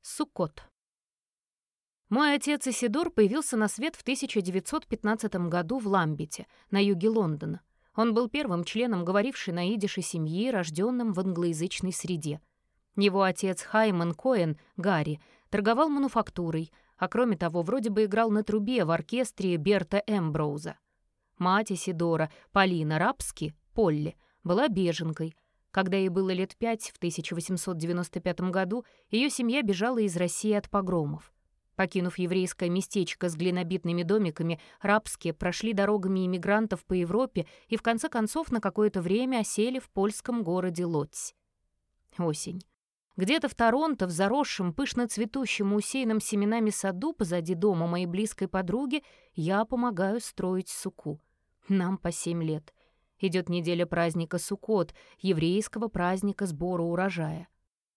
Суккот. Мой отец Исидор появился на свет в 1915 году в Ламбете, на юге Лондона. Он был первым членом говорившей на идише семьи, рожденным в англоязычной среде. Его отец Хайман Коэн, Гарри, торговал мануфактурой, а кроме того, вроде бы играл на трубе в оркестре Берта Эмброуза. Мать Исидора, Полина Рапски, Полли, была беженкой. Когда ей было лет 5, в 1895 году, ее семья бежала из России от погромов. Покинув еврейское местечко с глинобитными домиками, Рапски прошли дорогами иммигрантов по Европе и в конце концов на какое-то время осели в польском городе Лодзь. Осень. Где-то в Торонто, в заросшем, пышно цветущем, усеянном семенами саду позади дома моей близкой подруги, я помогаю строить суку. Нам по 7 лет. Идет неделя праздника Суккот, еврейского праздника сбора урожая.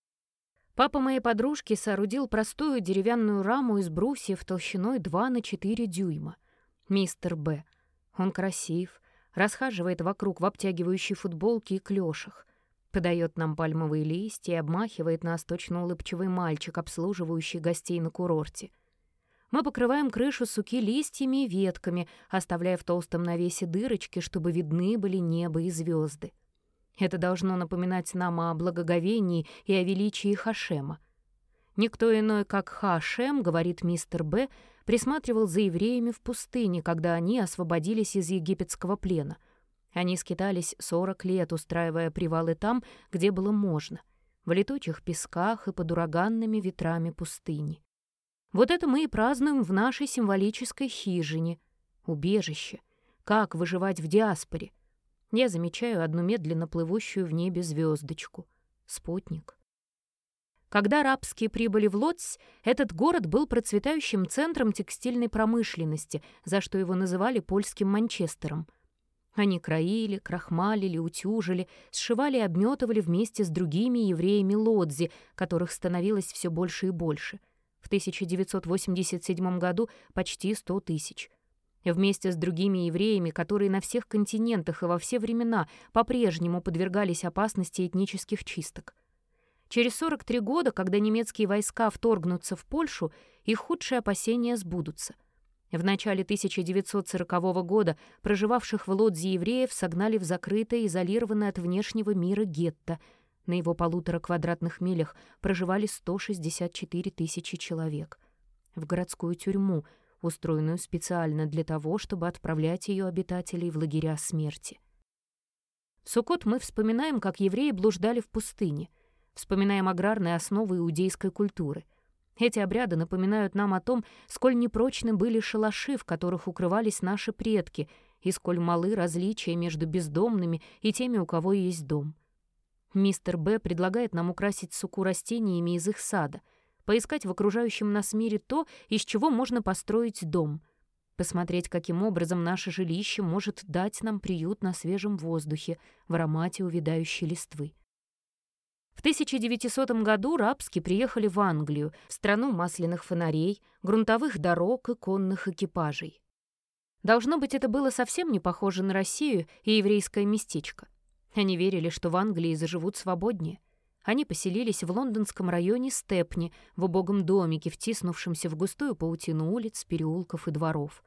Папа моей подружки соорудил простую деревянную раму из брусьев толщиной 2 на 4 дюйма. Мистер Б. Он красив, расхаживает вокруг в обтягивающей футболке и клёшах, подает нам пальмовые листья и обмахивает нас точно улыбчивый мальчик, обслуживающий гостей на курорте. Мы покрываем крышу суки листьями и ветками, оставляя в толстом навесе дырочки, чтобы видны были небо и звезды. Это должно напоминать нам о благоговении и о величии Хашема. Никто иной, как Хашем, говорит мистер Б., присматривал за евреями в пустыне, когда они освободились из египетского плена. Они скитались 40 лет, устраивая привалы там, где было можно, в летучих песках и под ураганными ветрами пустыни. Вот это мы и празднуем в нашей символической хижине. Убежище. Как выживать в диаспоре? Я замечаю одну медленно плывущую в небе звездочку. Спутник. Когда Рапски прибыли в Лодзь, этот город был процветающим центром текстильной промышленности, за что его называли польским Манчестером. Они краили, крахмалили, утюжили, сшивали и обметывали вместе с другими евреями Лодзи, которых становилось все больше и больше. В 1987 году почти 100 тысяч. Вместе с другими евреями, которые на всех континентах и во все времена по-прежнему подвергались опасности этнических чисток. Через 43 года, когда немецкие войска вторгнутся в Польшу, их худшие опасения сбудутся. В начале 1940 года проживавших в Лодзи евреев согнали в закрытое, изолированное от внешнего мира гетто. На его 1,5 квадратных милях проживали 164 тысячи человек. В городскую тюрьму, устроенную специально для того, чтобы отправлять ее обитателей в лагеря смерти. В Суккот мы вспоминаем, как евреи блуждали в пустыне, вспоминаем аграрные основы иудейской культуры. Эти обряды напоминают нам о том, сколь непрочны были шалаши, в которых укрывались наши предки, и сколь малы различия между бездомными и теми, у кого есть дом. Мистер Б. предлагает нам украсить суку растениями из их сада, поискать в окружающем нас мире то, из чего можно построить дом, посмотреть, каким образом наше жилище может дать нам приют на свежем воздухе, в аромате увядающей листвы. В 1900 году Рапски приехали в Англию, в страну масляных фонарей, грунтовых дорог и конных экипажей. Должно быть, это было совсем не похоже на Россию и еврейское местечко. Они верили, что в Англии заживут свободнее. Они поселились в лондонском районе Степни, в убогом домике, втиснувшемся в густую паутину улиц, переулков и дворов.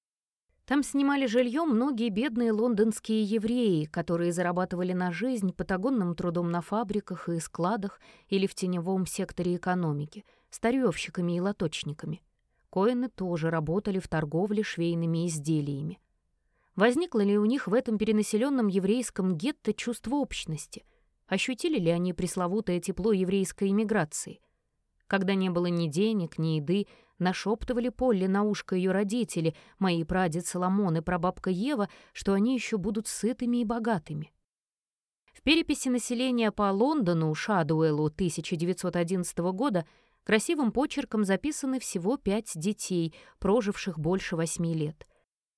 Там снимали жилье многие бедные лондонские евреи, которые зарабатывали на жизнь патагонным трудом на фабриках и складах или в теневом секторе экономики, старьевщиками и лоточниками. Коэны тоже работали в торговле швейными изделиями. Возникло ли у них в этом перенаселенном еврейском гетто чувство общности? Ощутили ли они пресловутое тепло еврейской эмиграции? Когда не было ни денег, ни еды, нашептывали Полли на ушко ее родители, мои прадед Соломон и прабабка Ева, что они еще будут сытыми и богатыми. В переписи населения по Лондону Шадуэллу 1911 года красивым почерком записаны всего 5 детей, проживших больше 8 лет.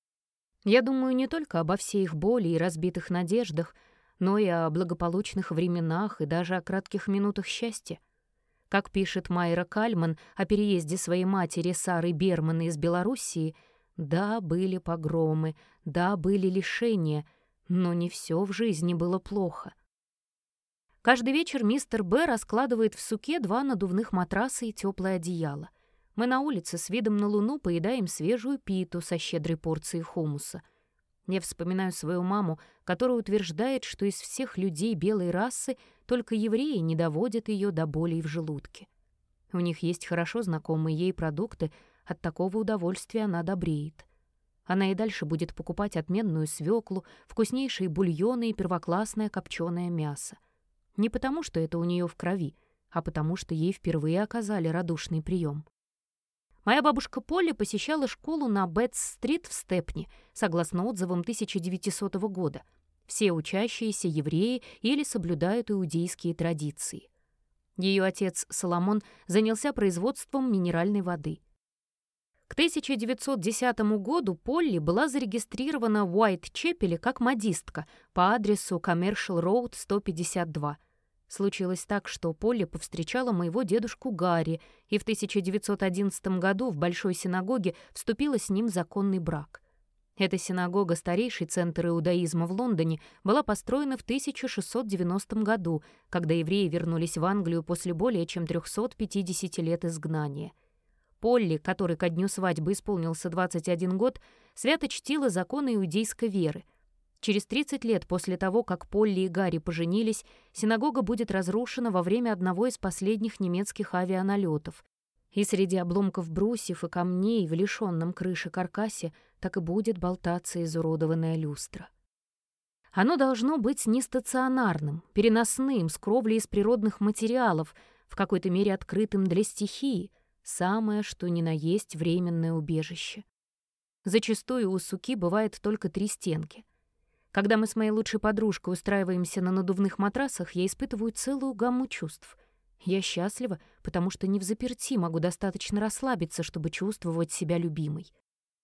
Я думаю не только обо всей их боли и разбитых надеждах, но и о благополучных временах и даже о кратких минутах счастья. Как пишет Майра Кальман о переезде своей матери Сары Берман из Белоруссии, да, были погромы, да, были лишения, но не все в жизни было плохо. Каждый вечер мистер Б раскладывает в суке 2 надувных матраса и теплое одеяло. Мы на улице с видом на луну поедаем свежую питу со щедрой порцией хумуса. Я вспоминаю свою маму, которая утверждает, что из всех людей белой расы только евреи не доводят ее до болей в желудке. У них есть хорошо знакомые ей продукты, от такого удовольствия она добреет. Она и дальше будет покупать отменную свеклу, вкуснейшие бульоны и первоклассное копченое мясо. Не потому, что это у нее в крови, а потому, что ей впервые оказали радушный прием. Моя бабушка Полли посещала школу на Бетс-стрит в Степни, согласно отзывам 1900 года. Все учащиеся евреи или соблюдают иудейские традиции. Ее отец Соломон занялся производством минеральной воды. К 1910 году Полли была зарегистрирована в Уайт-Чепеле как модистка по адресу Commercial Road 152. Случилось так, что Полли повстречала моего дедушку Гарри и в 1911 году в Большой синагоге вступила с ним в законный брак. Эта синагога, старейший центр иудаизма в Лондоне, была построена в 1690 году, когда евреи вернулись в Англию после более чем 350 лет изгнания. Полли, которой ко дню свадьбы исполнился 21 год, свято чтила законы иудейской веры. Через 30 лет после того, как Полли и Гарри поженились, синагога будет разрушена во время одного из последних немецких авианалетов. И среди обломков брусьев и камней в лишенном крыши каркасе так и будет болтаться изуродованная люстра. Оно должно быть не стационарным, переносным, с кровлей из природных материалов, в какой-то мере открытым для стихии, самое что ни на есть временное убежище. Зачастую у суки бывает только 3 стенки. Когда мы с моей лучшей подружкой устраиваемся на надувных матрасах, я испытываю целую гамму чувств. Я счастлива, потому что не взаперти могу достаточно расслабиться, чтобы чувствовать себя любимой.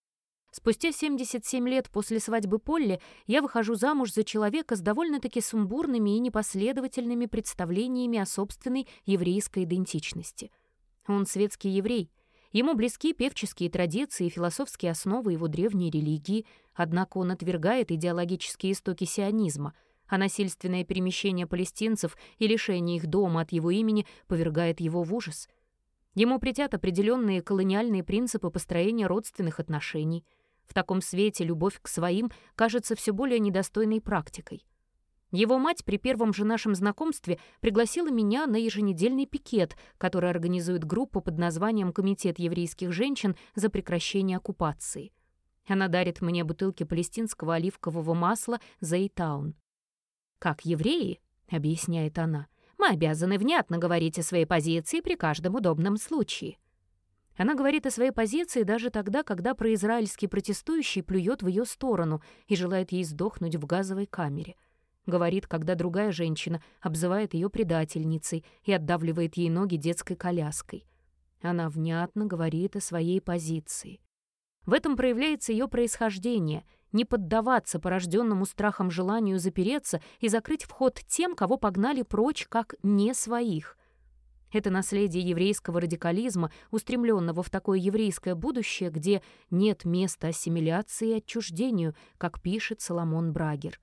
Спустя 77 лет после свадьбы Полли я выхожу замуж за человека с довольно-таки сумбурными и непоследовательными представлениями о собственной еврейской идентичности. Он светский еврей. Ему близки певческие традиции и философские основы его древней религии, однако он отвергает идеологические истоки сионизма, а насильственное перемещение палестинцев и лишение их дома от его имени повергает его в ужас. Ему претят определенные колониальные принципы построения родственных отношений. В таком свете любовь к своим кажется все более недостойной практикой. Его мать при первом же нашем знакомстве пригласила меня на еженедельный пикет, который организует группа под названием «Комитет еврейских женщин за прекращение оккупации». Она дарит мне бутылки палестинского оливкового масла «Зейтаун». «Как евреи», — объясняет она, — «мы обязаны внятно говорить о своей позиции при каждом удобном случае». Она говорит о своей позиции даже тогда, когда произраильский протестующий плюет в ее сторону и желает ей сдохнуть в газовой камере. Говорит, когда другая женщина обзывает ее предательницей и отдавливает ей ноги детской коляской. Она внятно говорит о своей позиции. В этом проявляется ее происхождение — не поддаваться порожденному страхом желанию запереться и закрыть вход тем, кого погнали прочь как не своих. Это наследие еврейского радикализма, устремленного в такое еврейское будущее, где нет места ассимиляции и отчуждению, как пишет Соломон Брагер.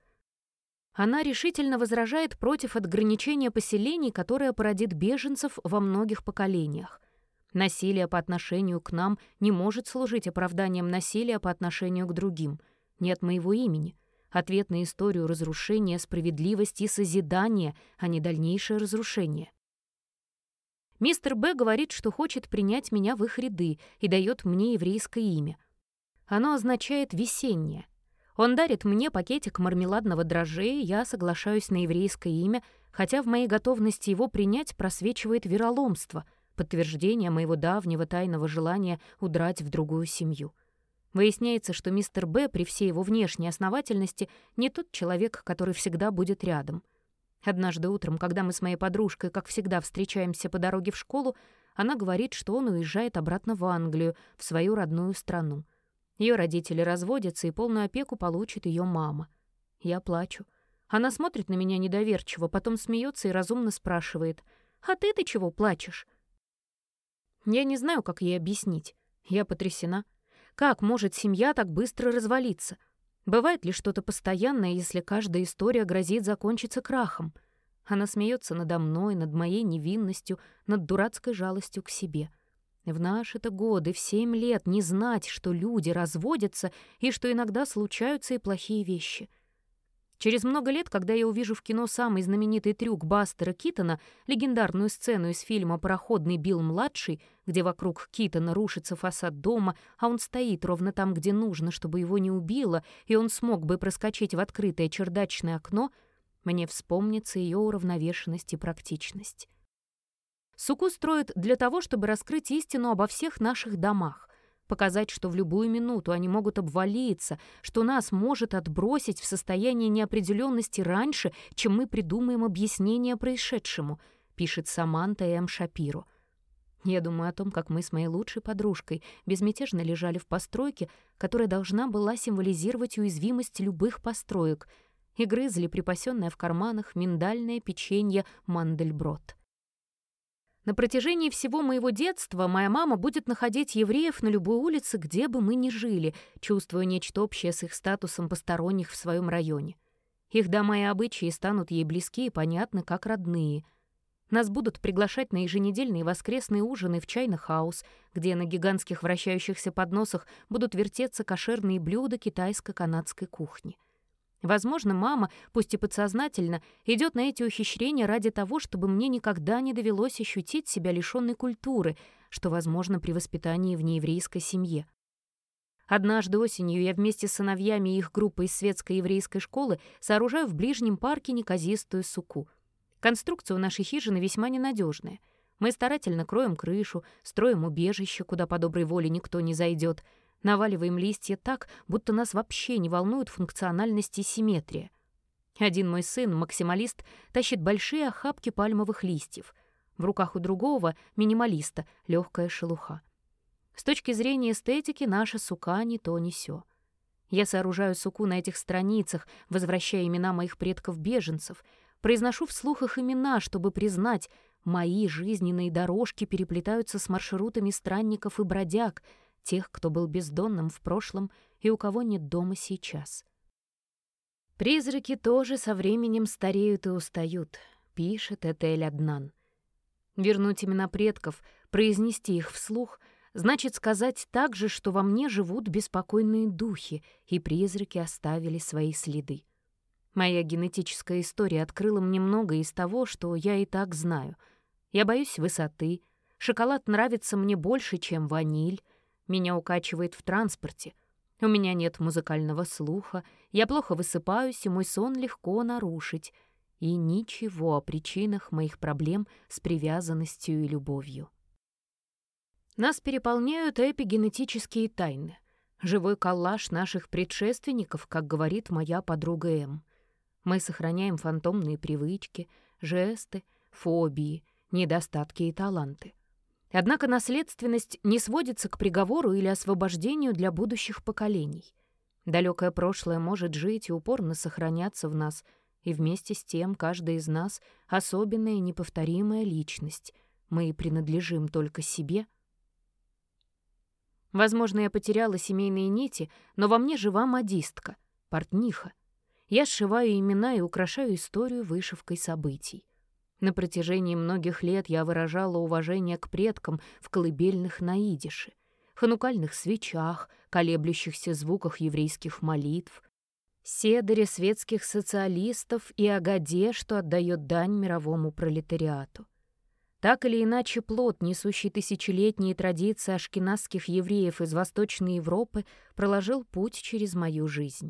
Она решительно возражает против ограничения поселений, которое породит беженцев во многих поколениях. Насилие по отношению к нам не может служить оправданием насилия по отношению к другим. Нет моего имени. Ответ на историю разрушения, справедливости и созидания, а не дальнейшее разрушение. Мистер Б говорит, что хочет принять меня в их ряды и дает мне еврейское имя. Оно означает «весеннее». Он дарит мне пакетик мармеладного дрожжа, и я соглашаюсь на еврейское имя, хотя в моей готовности его принять просвечивает вероломство, подтверждение моего давнего тайного желания удрать в другую семью. Выясняется, что мистер Б, при всей его внешней основательности, не тот человек, который всегда будет рядом. Однажды утром, когда мы с моей подружкой, как всегда, встречаемся по дороге в школу, она говорит, что он уезжает обратно в Англию, в свою родную страну. Ее родители разводятся, и полную опеку получит ее мама. Я плачу. Она смотрит на меня недоверчиво, потом смеется и разумно спрашивает: «А ты-то чего плачешь?» Я не знаю, как ей объяснить. Я потрясена. Как может семья так быстро развалиться? Бывает ли что-то постоянное, если каждая история грозит закончиться крахом? Она смеется надо мной, над моей невинностью, над дурацкой жалостью к себе. В наши-то годы, в 7 лет, не знать, что люди разводятся и что иногда случаются и плохие вещи. Через много лет, когда я увижу в кино самый знаменитый трюк Бастера Китона, легендарную сцену из фильма «Пароходный Билл-младший», где вокруг Китона рушится фасад дома, а он стоит ровно там, где нужно, чтобы его не убило, и он смог бы проскочить в открытое чердачное окно, мне вспомнится ее уравновешенность и практичность. Суку строят для того, чтобы раскрыть истину обо всех наших домах, показать, что в любую минуту они могут обвалиться, что нас может отбросить в состояние неопределенности раньше, чем мы придумаем объяснение происшедшему, пишет Саманта М. Шапиро. Я думаю о том, как мы с моей лучшей подружкой безмятежно лежали в постройке, которая должна была символизировать уязвимость любых построек, и грызли припасенное в карманах миндальное печенье Мандельброт. На протяжении всего моего детства моя мама будет находить евреев на любой улице, где бы мы ни жили, чувствуя нечто общее с их статусом посторонних в своем районе. Их дома и обычаи станут ей близки и понятны, как родные. Нас будут приглашать на еженедельные воскресные ужины в чайный хаус, где на гигантских вращающихся подносах будут вертеться кошерные блюда китайско-канадской кухни. Возможно, мама, пусть и подсознательно, идет на эти ухищрения ради того, чтобы мне никогда не довелось ощутить себя лишенной культуры, что возможно при воспитании в нееврейской семье. Однажды осенью я вместе с сыновьями и их группой из светской еврейской школы сооружаю в ближнем парке неказистую суку. Конструкция у нашей хижины весьма ненадежная. Мы старательно кроем крышу, строим убежище, куда по доброй воле никто не зайдет, наваливаем листья так, будто нас вообще не волнует функциональность и симметрия. Один мой сын, максималист, тащит большие охапки пальмовых листьев. В руках у другого, минималиста, легкая шелуха. С точки зрения эстетики наша сука не то ни сё. Я сооружаю суку на этих страницах, возвращая имена моих предков-беженцев, произношу вслух их имена, чтобы признать, мои жизненные дорожки переплетаются с маршрутами странников и бродяг, тех, кто был бездомным в прошлом и у кого нет дома сейчас. «Призраки тоже со временем стареют и устают», — пишет Этель Аднан. Вернуть имена предков, произнести их вслух, значит сказать также, что во мне живут беспокойные духи, и призраки оставили свои следы. Моя генетическая история открыла мне многое из того, что я и так знаю. Я боюсь высоты, шоколад нравится мне больше, чем ваниль, меня укачивает в транспорте, у меня нет музыкального слуха, я плохо высыпаюсь, и мой сон легко нарушить, и ничего о причинах моих проблем с привязанностью и любовью. Нас переполняют эпигенетические тайны, живой коллаж наших предшественников, как говорит моя подруга М. Мы сохраняем фантомные привычки, жесты, фобии, недостатки и таланты. Однако наследственность не сводится к приговору или освобождению для будущих поколений. Далекое прошлое может жить и упорно сохраняться в нас, и вместе с тем каждый из нас — особенная и неповторимая личность. Мы принадлежим только себе. Возможно, я потеряла семейные нити, но во мне жива модистка, портниха. Я сшиваю имена и украшаю историю вышивкой событий. На протяжении многих лет я выражала уважение к предкам в колыбельных на идише, ханукальных свечах, колеблющихся звуках еврейских молитв, седере светских социалистов и Агаде, что отдает дань мировому пролетариату. Так или иначе, плод, несущий тысячелетние традиции ашкеназских евреев из Восточной Европы, проложил путь через мою жизнь.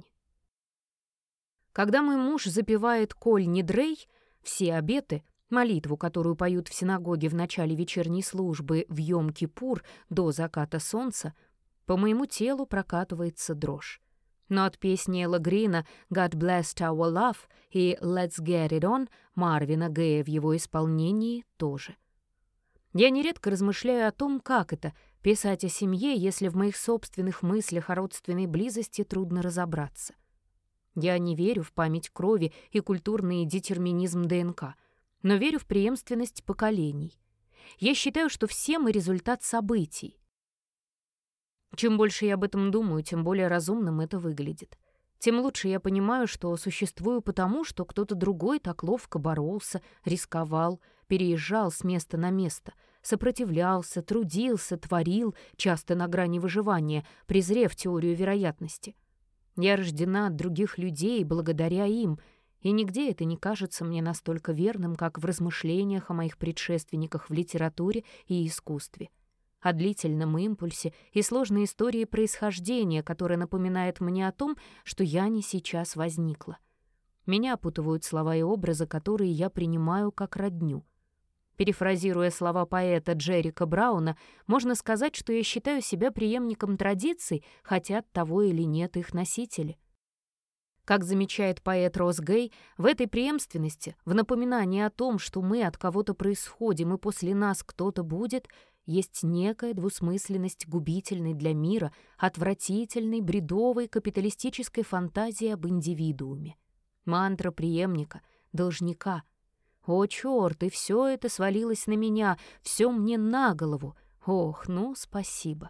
Когда мой муж запевает «Коль недрей», все обеты, молитву, которую поют в синагоге в начале вечерней службы в Йом-Кипур до заката солнца, по моему телу прокатывается дрожь. Но от песни Элла Грина «God bless our love» и «Let's get it on» Марвина Гэя в его исполнении тоже. Я нередко размышляю о том, как это — писать о семье, если в моих собственных мыслях о родственной близости трудно разобраться. Я не верю в память крови и культурный детерминизм ДНК, но верю в преемственность поколений. Я считаю, что все мы результат событий. Чем больше я об этом думаю, тем более разумным это выглядит. тем лучше я понимаю, что существую потому, что кто-то другой так ловко боролся, рисковал, переезжал с места на место, сопротивлялся, трудился, творил, часто на грани выживания, презрев теорию вероятности. Я рождена от других людей благодаря им, и нигде это не кажется мне настолько верным, как в размышлениях о моих предшественниках в литературе и искусстве, о длительном импульсе и сложной истории происхождения, которая напоминает мне о том, что я не сейчас возникла. Меня опутывают слова и образы, которые я принимаю как родню. Перефразируя слова поэта Джерика Брауна, можно сказать, что я считаю себя преемником традиций, хотят того или нет их носители. Как замечает поэт Росс Гэй, в этой преемственности, в напоминании о том, что мы от кого-то происходим и после нас кто-то будет, есть некая двусмысленность губительной для мира, отвратительной, бредовой, капиталистической фантазии об индивидууме. Мантра преемника, должника. О, чёрт, и всё это свалилось на меня, всё мне на голову. Ох, ну, спасибо.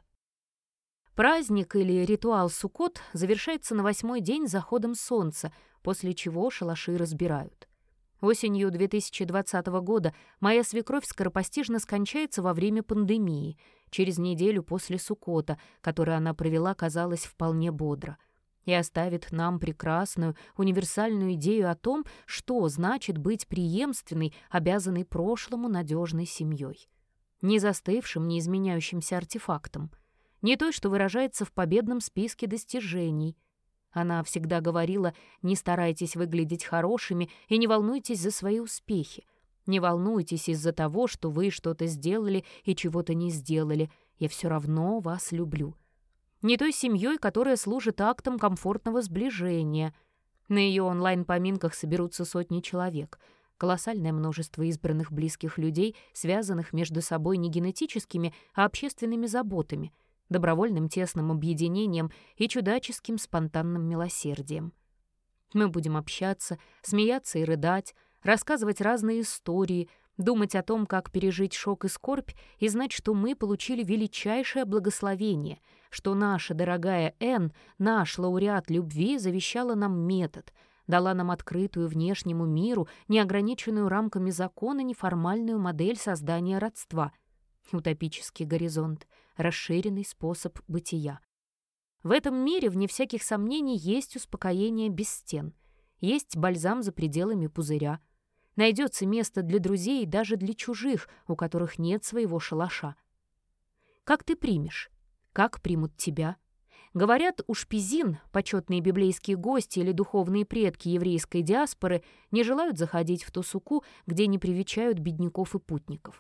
Праздник или ритуал Суккот завершается на 8-й день заходом солнца, после чего шалаши разбирают. Осенью 2020 года моя свекровь скоропостижно скончается во время пандемии, через неделю после Суккота, который она провела, казалось, вполне бодро, и оставит нам прекрасную, универсальную идею о том, что значит быть преемственной, обязанной прошлому надежной семьей. Не застывшим, не изменяющимся артефактом. Не той, что выражается в победном списке достижений. Она всегда говорила: не старайтесь выглядеть хорошими и не волнуйтесь за свои успехи. Не волнуйтесь из-за того, что вы что-то сделали и чего-то не сделали. Я все равно вас люблю. Не той семьей, которая служит актом комфортного сближения. На ее онлайн-поминках соберутся сотни человек. Колоссальное множество избранных близких людей, связанных между собой не генетическими, а общественными заботами, добровольным тесным объединением и чудаческим спонтанным милосердием. Мы будем общаться, смеяться и рыдать, рассказывать разные истории, думать о том, как пережить шок и скорбь, и знать, что мы получили величайшее благословение, что наша дорогая Энн, наш лауреат любви, завещала нам метод, дала нам открытую внешнему миру, неограниченную рамками закона, неформальную модель создания родства, утопический горизонт, расширенный способ бытия. В этом мире, вне всяких сомнений, есть успокоение без стен, есть бальзам за пределами пузыря. Найдется место для друзей и даже для чужих, у которых нет своего шалаша. Как ты примешь? Как примут тебя? Говорят, у шпизин, почетные библейские гости или духовные предки еврейской диаспоры, не желают заходить в ту суку, где не привечают бедняков и путников.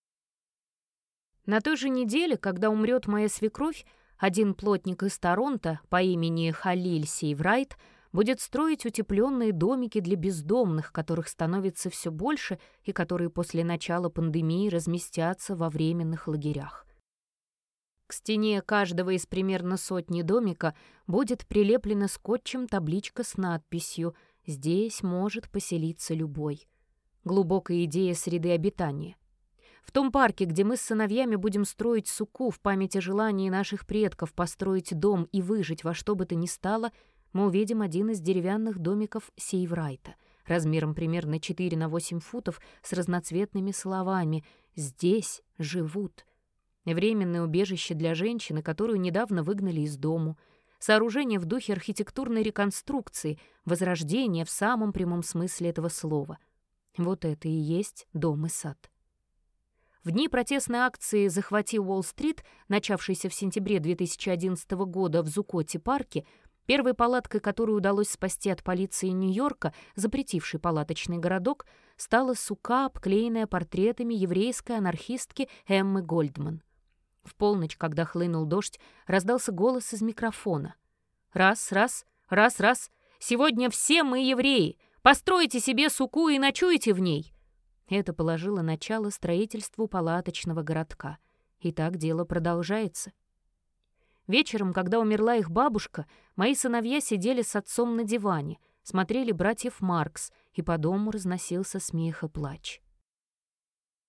На той же неделе, когда умрет моя свекровь, один плотник из Торонто по имени Халиль Сейврайт будет строить утепленные домики для бездомных, которых становится все больше и которые после начала пандемии разместятся во временных лагерях. К стене каждого из примерно сотни домика будет прилеплена скотчем табличка с надписью «Здесь может поселиться любой». Глубокая идея среды обитания. В том парке, где мы с сыновьями будем строить суку в память о желании наших предков построить дом и выжить во что бы то ни стало, мы увидим один из деревянных домиков Сейврайта, размером примерно 4 на 8 футов, с разноцветными словами «Здесь живут». Временное убежище для женщины, которую недавно выгнали из дому. Сооружение в духе архитектурной реконструкции, возрождения в самом прямом смысле этого слова. Вот это и есть дом и сад. В дни протестной акции «Захвати Уолл-стрит», начавшейся в сентябре 2011 года в Зукоти-парке, первой палаткой, которую удалось спасти от полиции Нью-Йорка, запретившей палаточный городок, стала сука, обклеенная портретами еврейской анархистки Эммы Гольдман. В полночь, когда хлынул дождь, раздался голос из микрофона. «Раз, раз, раз, раз! Сегодня все мы евреи! Постройте себе суку и ночуйте в ней!» Это положило начало строительству палаточного городка. И так дело продолжается. Вечером, когда умерла их бабушка, мои сыновья сидели с отцом на диване, смотрели «Братьев Маркс», и по дому разносился смех и плач.